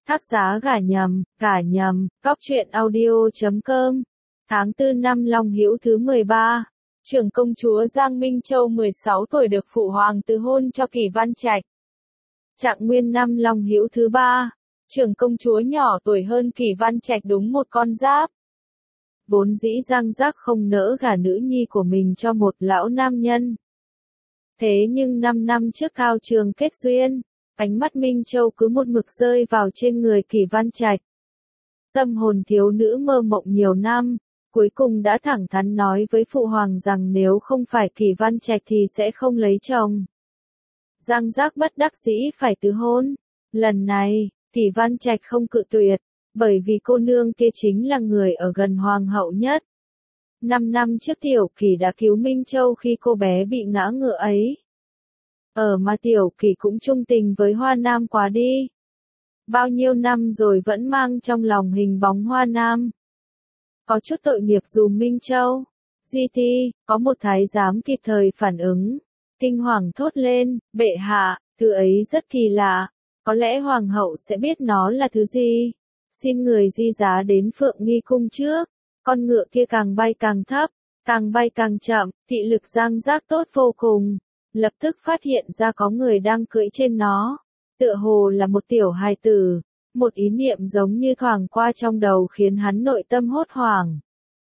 Tác giá gả nhầm, Cóc truyện audio.com. Tháng 4 năm Long Hữu thứ 13. Trưởng công chúa Giang Minh Châu 16 tuổi được phụ hoàng từ hôn cho Kỳ Văn Trạch. Trạng nguyên năm Long Hữu thứ 3. Trưởng công chúa nhỏ tuổi hơn Kỳ Văn Trạch đúng một con giáp. Vốn dĩ Giang Giác không nỡ gả nữ nhi của mình cho một lão nam nhân. Thế nhưng 5 năm trước Cao Trường kết duyên, ánh mắt Minh Châu cứ một mực rơi vào trên người Kỳ Văn Trạch. Tâm hồn thiếu nữ mơ mộng nhiều năm, cuối cùng đã thẳng thắn nói với phụ hoàng rằng nếu không phải Kỳ Văn Trạch thì sẽ không lấy chồng. Giang Giác bất đắc dĩ phải từ hôn. Lần này, Kỳ Văn Trạch không cự tuyệt, bởi vì cô nương kia chính là người ở gần hoàng hậu nhất. 5 năm trước Tiểu Kỳ đã cứu Minh Châu khi cô bé bị ngã ngựa ấy. Mà Tiểu Kỳ cũng trung tình với Hoa Nam quá đi. Bao nhiêu năm rồi vẫn mang trong lòng hình bóng Hoa Nam. Có chút tội nghiệp dùm Minh Châu. Di có một thái giám kịp thời phản ứng. Kinh hoàng thốt lên, bệ hạ, thứ ấy rất kỳ lạ. Có lẽ hoàng hậu sẽ biết nó là thứ gì. Xin người di giá đến Phượng Nghi cung trước. Con ngựa kia càng bay càng thấp, càng bay càng chậm, thị lực Giang Giác tốt vô cùng. Lập tức phát hiện ra có người đang cưỡi trên nó. Tựa hồ là một tiểu hài tử. Một ý niệm giống như thoảng qua trong đầu khiến hắn nội tâm hốt hoảng.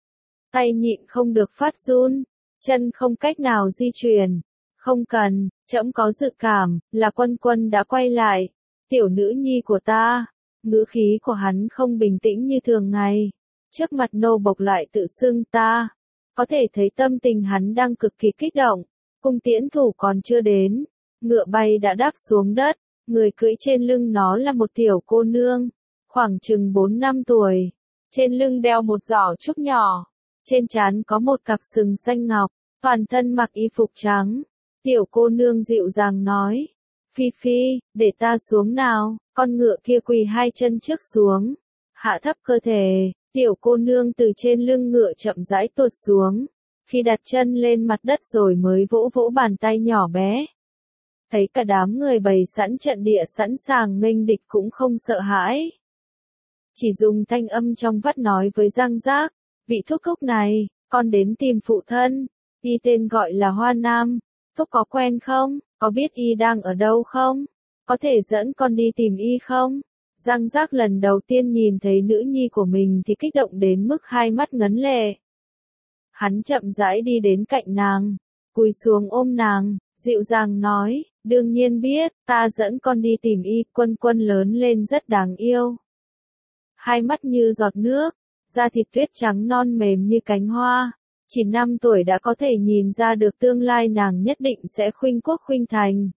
Tay nhịn không được phát run, chân không cách nào di chuyển. Không cần, trẫm có dự cảm, là Quân Quân đã quay lại. Tiểu nữ nhi của ta. Ngữ khí của hắn không bình tĩnh như thường ngày. Trước mặt nô bộc lại tự xưng ta. Có thể thấy tâm tình hắn đang cực kỳ kích động. Cung tiễn thủ còn chưa đến. Ngựa bay đã đáp xuống đất. Người cưỡi trên lưng nó là một tiểu cô nương. Khoảng chừng 4 năm tuổi. Trên lưng đeo một giỏ trúc nhỏ. Trên trán có một cặp sừng xanh ngọc. Toàn thân mặc y phục trắng. Tiểu cô nương dịu dàng nói. Phi, để ta xuống nào. Con ngựa kia quỳ hai chân trước xuống. Hạ thấp cơ thể. Tiểu cô nương từ trên lưng ngựa chậm rãi tuột xuống. Khi đặt chân lên mặt đất rồi mới vỗ vỗ bàn tay nhỏ bé. Thấy cả đám người bày sẵn trận địa sẵn sàng nghênh địch cũng không sợ hãi. Chỉ dùng thanh âm trong vắt nói với Giang Giác. Vị thúc thúc này, con đến tìm phụ thân. Y tên gọi là Hoa Nam. Thúc có quen không? Có biết y đang ở đâu không? Có thể dẫn con đi tìm y không? Giang Giác lần đầu tiên nhìn thấy nữ nhi của mình thì kích động đến mức hai mắt ngấn lệ. Hắn chậm rãi đi đến cạnh nàng, cúi xuống ôm nàng, dịu dàng nói, đương nhiên biết, ta dẫn con đi tìm y. Quân Quân lớn lên rất đáng yêu. Hai mắt như giọt nước, da thịt tuyết trắng non mềm như cánh hoa. Chỉ 5 tuổi đã có thể nhìn ra được tương lai nàng nhất định sẽ khuynh quốc khuynh thành.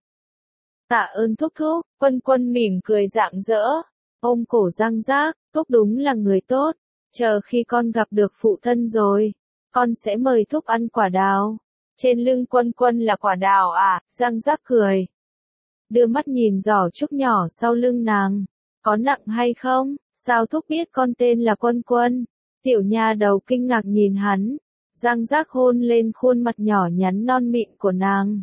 Tạ ơn thúc thúc. Quân Quân mỉm cười rạng rỡ, ôm cổ Giang Giác, thúc đúng là người tốt. Chờ khi con gặp được phụ thân rồi, con sẽ mời thúc ăn quả đào. Trên lưng Quân Quân là quả đào à? Giang Giác cười. Đưa mắt nhìn giỏ trúc nhỏ sau lưng nàng. Có nặng hay không? Sao thúc biết con tên là Quân Quân? Tiểu nha đầu kinh ngạc nhìn hắn. Giang Giác hôn lên khuôn mặt nhỏ nhắn non mịn của nàng.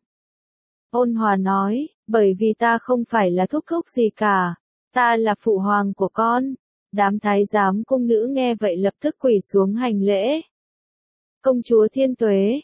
Ôn hòa nói, bởi vì ta không phải là thúc thúc gì cả. Ta là phụ hoàng của con. Đám thái giám cung nữ nghe vậy lập tức quỳ xuống hành lễ. Công chúa Thiên Tuế,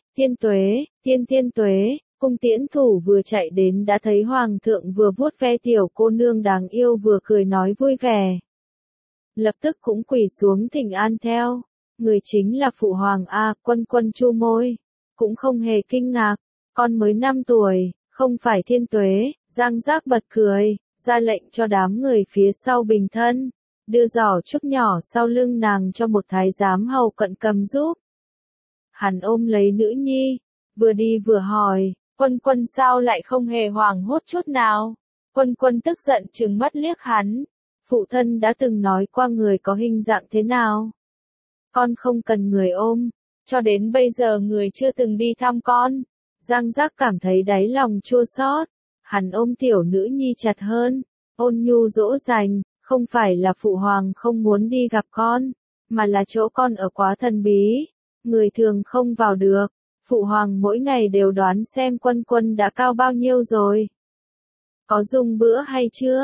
Thiên Tuế, cung tiễn thủ vừa chạy đến đã thấy hoàng thượng vừa vuốt ve tiểu cô nương đáng yêu vừa cười nói vui vẻ. Lập tức cũng quỳ xuống thỉnh an theo. Người chính là phụ hoàng a. Quân Quân chu môi, cũng không hề kinh ngạc. Con mới 5 tuổi, không phải Thiên Tuế. Giang Giác bật cười, ra lệnh cho đám người phía sau bình thân, đưa giỏ trúc nhỏ sau lưng nàng cho một thái giám hầu cận cầm giúp. Hắn ôm lấy nữ nhi, vừa đi vừa hỏi, Quân Quân sao lại không hề hoảng hốt chút nào? Quân Quân tức giận trừng mắt liếc hắn. Phụ thân đã từng nói qua người có hình dạng thế nào? Con không cần người ôm, cho đến bây giờ người chưa từng đi thăm con. Giang Giác cảm thấy đáy lòng chua xót. Hắn ôm tiểu nữ nhi chặt hơn, ôn nhu dỗ dành, không phải là phụ hoàng không muốn đi gặp con, mà là chỗ con ở quá thần bí, người thường không vào được. Phụ hoàng mỗi ngày đều đoán xem Quân Quân đã cao bao nhiêu rồi. Có dùng bữa hay chưa?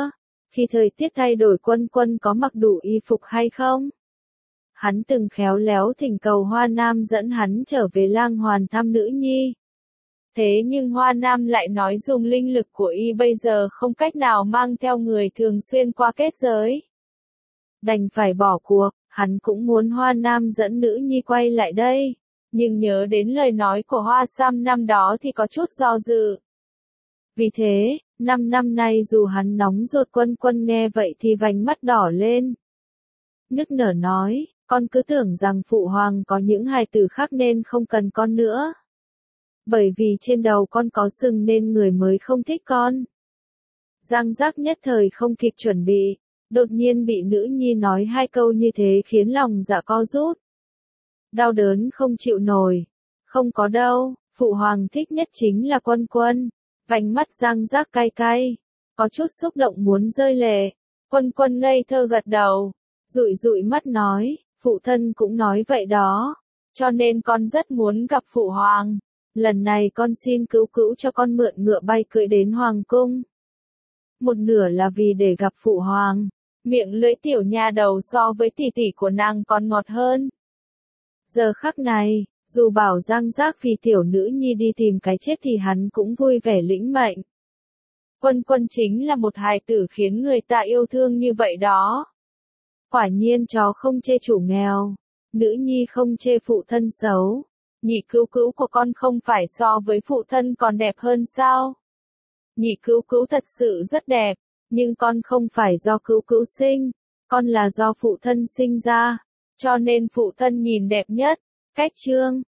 Khi thời tiết thay đổi Quân Quân có mặc đủ y phục hay không? Hắn từng khéo léo thỉnh cầu Hoa Nam dẫn hắn trở về Lang Hoàn thăm nữ nhi. Thế nhưng Hoa Nam lại nói dùng linh lực của y bây giờ không cách nào mang theo người thường xuyên qua kết giới. Đành phải bỏ cuộc, hắn cũng muốn Hoa Nam dẫn nữ nhi quay lại đây. Nhưng nhớ đến lời nói của Hoa Sam năm đó thì có chút do dự. Vì thế, 5 năm nay dù hắn nóng ruột Quân Quân nghe vậy thì vành mắt đỏ lên. Nức nở nói, con cứ tưởng rằng phụ hoàng có những hài tử khác nên không cần con nữa. Bởi vì trên đầu con có sừng nên người mới không thích con. Giang Giác nhất thời không kịp chuẩn bị, đột nhiên bị nữ nhi nói 2 câu như thế khiến lòng dạ co rút. Đau đớn không chịu nổi. Không có đâu, phụ hoàng thích nhất chính là Quân Quân. Vành mắt Giang Giác cay cay, có chút xúc động muốn rơi lệ. Quân Quân ngây thơ gật đầu, dụi dụi mắt nói, phụ thân cũng nói vậy đó, cho nên con rất muốn gặp phụ hoàng. Lần này con xin cứu cứu cho con mượn ngựa bay cưỡi đến hoàng cung. Một nửa là vì để gặp phụ hoàng. Miệng lưỡi tiểu nha đầu so với tỷ tỷ của nàng còn ngọt hơn. Giờ khắc này, dù bảo Giang Giác vì tiểu nữ nhi đi tìm cái chết thì hắn cũng vui vẻ lĩnh mệnh. Quân Quân chính là một hài tử khiến người ta yêu thương như vậy đó. Quả nhiên chó không chê chủ nghèo, nữ nhi không chê phụ thân xấu. Nhị cứu cứu của con không phải so với phụ thân còn đẹp hơn sao? Nhị cứu cứu thật sự rất đẹp, nhưng con không phải do cứu cứu sinh, con là do phụ thân sinh ra, cho nên phụ thân nhìn đẹp nhất. Cách chương